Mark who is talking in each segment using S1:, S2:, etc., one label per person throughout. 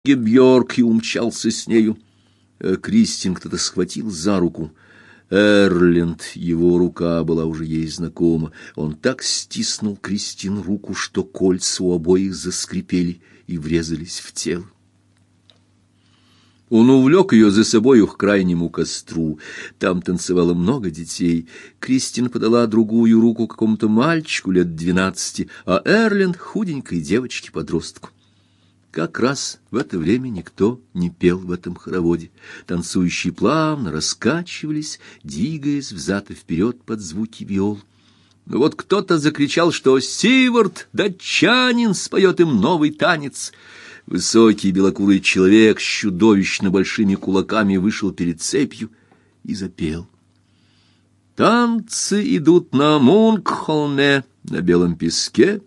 S1: Бьорк и умчался с нею. Кристин кто-то схватил за руку. Эрленд, его рука была уже ей знакома. Он так стиснул Кристин руку, что кольца у обоих заскрипели и врезались в тело. Он увлек ее за собою к крайнему костру. Там танцевало много детей. Кристин подала другую руку какому-то мальчику лет 12, а Эрленд — худенькой девочке-подростку. Как раз в это время никто не пел в этом хороводе. Танцующие плавно раскачивались, двигаясь взад и вперед под звуки виол. Но вот кто-то закричал, что Сивард, датчанин, споет им новый танец. Высокий белокурый человек с чудовищно большими кулаками вышел перед цепью и запел. Танцы идут на Мункхолме, на белом песке.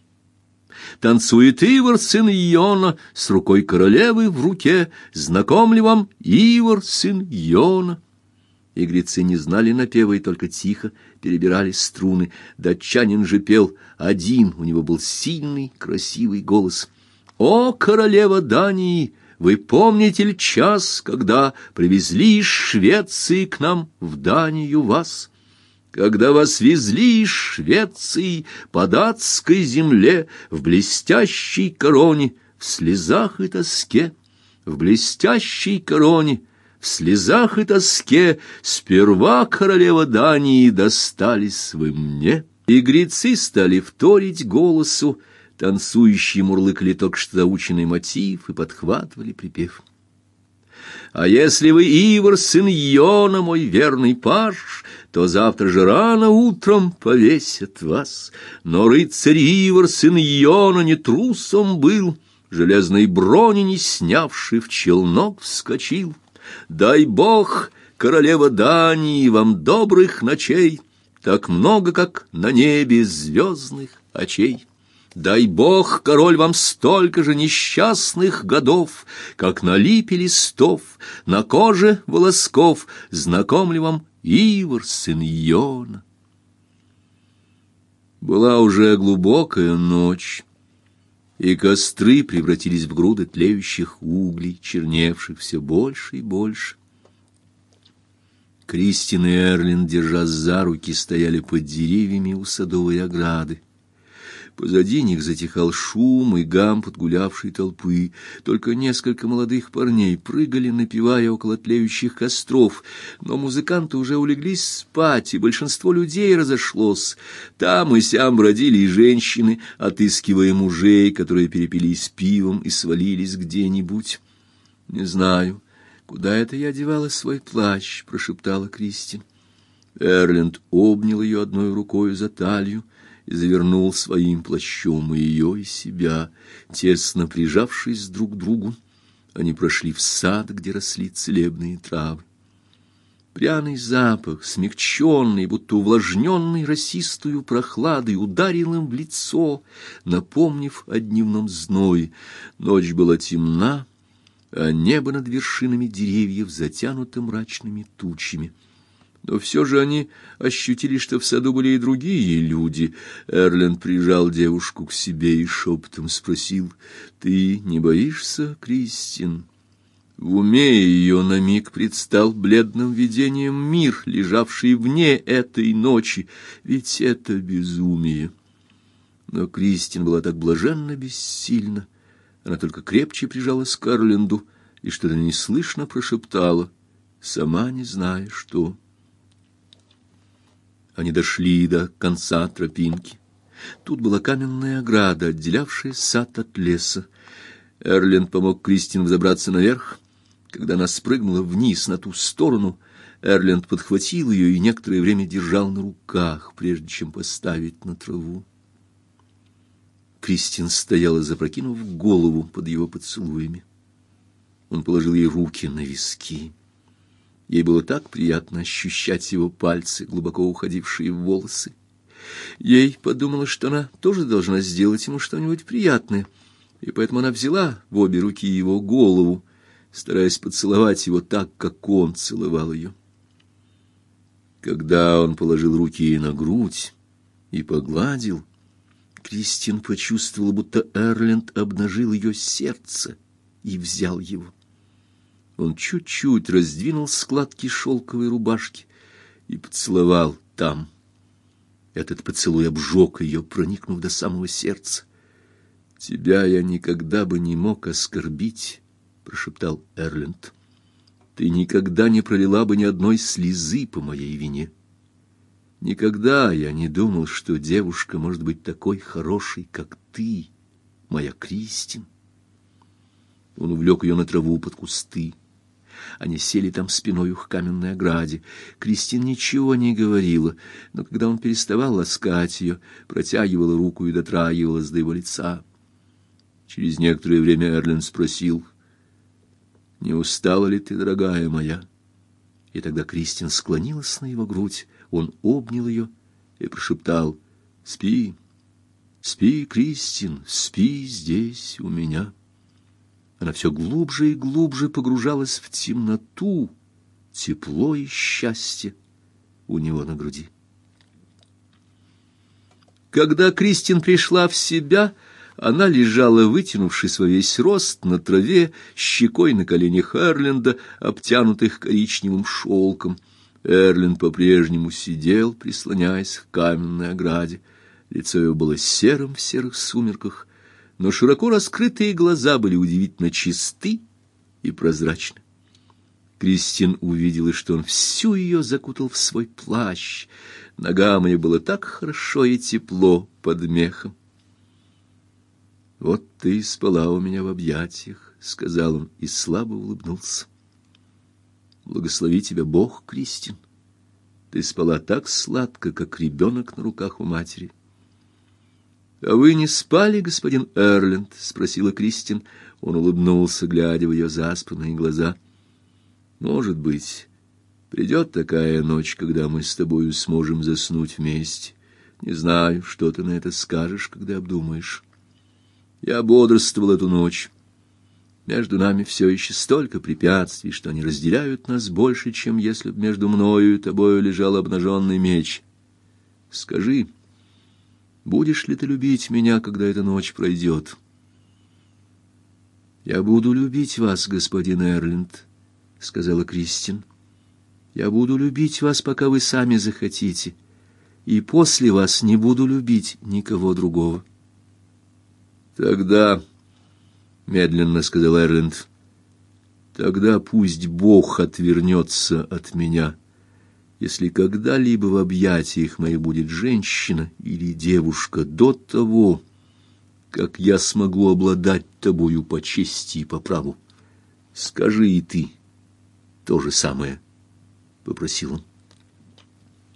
S1: Танцует Ивар, сын Йона, с рукой королевы в руке. Знаком ли вам Ивар, сын Йона? Игрецы не знали напева и только тихо перебирали струны. Датчанин же пел один, у него был сильный, красивый голос. «О, королева Дании, вы помните ли час, когда привезли из Швеции к нам в Данию вас? Когда вас везли из Швеции по датской земле в блестящей короне, в слезах и тоске, в блестящей короне, в слезах и тоске, сперва, королева Дании, достались вы мне». Игрецы стали вторить голосу, танцующие мурлыкали только что заученный мотив и подхватывали припев. А если вы Ивар, сын Йона, мой верный паж, то завтра же рано утром повесят вас. Но рыцарь Ивар, сын Йона, не трусом был, железной брони не снявший, в челнок вскочил. Дай Бог, королева Дании, вам добрых ночей, так много, как на небе звездных очей. Дай Бог, король, вам столько же несчастных годов, как на липе листов, на коже волосков. Знаком ли вам Ивар, сын Йона? Была уже глубокая ночь, и костры превратились в груды тлеющих углей, черневших все больше и больше. Кристин и Эрленд, держась за руки, стояли под деревьями у садовой ограды. Позади них затихал шум и гам подгулявшей толпы. Только несколько молодых парней прыгали, напевая около тлеющих костров. Но музыканты уже улеглись спать, и большинство людей разошлось. Там и сям бродили и женщины, отыскивая мужей, которые перепились пивом и свалились где-нибудь. «Не знаю, куда это я девала свой плащ», — прошептала Кристин. Эрленд обнял ее одной рукой за талию и завернул своим плащом и ее, и себя. Тесно прижавшись друг к другу, они прошли в сад, где росли целебные травы. Пряный запах, смягченный, будто увлажненный росистую прохладой, ударил им в лицо, напомнив о дневном зное. Ночь была темна, а небо над вершинами деревьев затянуто мрачными тучами. Но все же они ощутили, что в саду были и другие люди. Эрленд прижал девушку к себе и шепотом спросил: «Ты не боишься, Кристин?» В уме ее на миг предстал бледным видением мир, лежавший вне этой ночи, ведь это безумие. Но Кристин была так блаженно бессильна. Она только крепче прижалась к Эрленду и что-то неслышно прошептала, сама не зная что. Они дошли до конца тропинки. Тут была каменная ограда, отделявшая сад от леса. Эрленд помог Кристин взобраться наверх. Когда она спрыгнула вниз на ту сторону, Эрленд подхватил ее и некоторое время держал на руках, прежде чем поставить на траву. Кристин стояла, запрокинув голову под его поцелуями. Он положил ей руки на виски. Ей было так приятно ощущать его пальцы, глубоко уходившие в волосы. Ей подумалось, что она тоже должна сделать ему что-нибудь приятное, и поэтому она взяла в обе руки его голову, стараясь поцеловать его так, как он целовал ее. Когда он положил руки ей на грудь и погладил, Кристин почувствовала, будто Эрленд обнажил ее сердце и взял его. Он чуть-чуть раздвинул складки шелковой рубашки и поцеловал там. Этот поцелуй обжег ее, проникнув до самого сердца. «Тебя я никогда бы не мог оскорбить», — прошептал Эрленд. «Ты никогда не пролила бы ни одной слезы по моей вине. Никогда я не думал, что девушка может быть такой хорошей, как ты, моя Кристин». Он увлек ее на траву под кусты. Они сели там спиною к каменной ограде. Кристин ничего не говорила, но когда он переставал ласкать ее, протягивала руку и дотрагивалась до его лица. Через некоторое время Эрленд спросил: «Не устала ли ты, дорогая моя?» И тогда Кристин склонилась на его грудь, он обнял ее и прошептал: «Спи, спи, Кристин, спи здесь у меня». Она все глубже и глубже погружалась в темноту, тепло и счастье у него на груди. Когда Кристин пришла в себя, она лежала, вытянувшись во весь рост, на траве, щекой на коленях Эрленда, обтянутых коричневым шелком. Эрленд по-прежнему сидел, прислоняясь к каменной ограде. Лицо его было серым в серых сумерках, но широко раскрытые глаза были удивительно чисты и прозрачны. Кристин увидела, что он всю ее закутал в свой плащ. Ногам ее было так хорошо и тепло под мехом. «Вот ты и спала у меня в объятиях», — сказал он и слабо улыбнулся. «Благослови тебя Бог, Кристин. Ты спала так сладко, как ребенок на руках у матери». «А вы не спали, господин Эрленд?» — спросила Кристин. Он улыбнулся, глядя в ее заспанные глаза. «Может быть, придет такая ночь, когда мы с тобою сможем заснуть вместе. Не знаю, что ты на это скажешь, когда обдумаешь. Я бодрствовал эту ночь. Между нами все еще столько препятствий, что они разделяют нас больше, чем если бы между мною и тобою лежал обнаженный меч. Скажи, будешь ли ты любить меня, когда эта ночь пройдет?» «Я буду любить вас, господин Эрленд», — сказала Кристин. «Я буду любить вас, пока вы сами захотите, и после вас не буду любить никого другого». «Тогда, — медленно сказал Эрленд, — тогда пусть Бог отвернется от меня, если когда-либо в объятиях моих будет женщина или девушка до того, как я смогу обладать тобою по чести и по праву. Скажи и ты то же самое», — попросил он.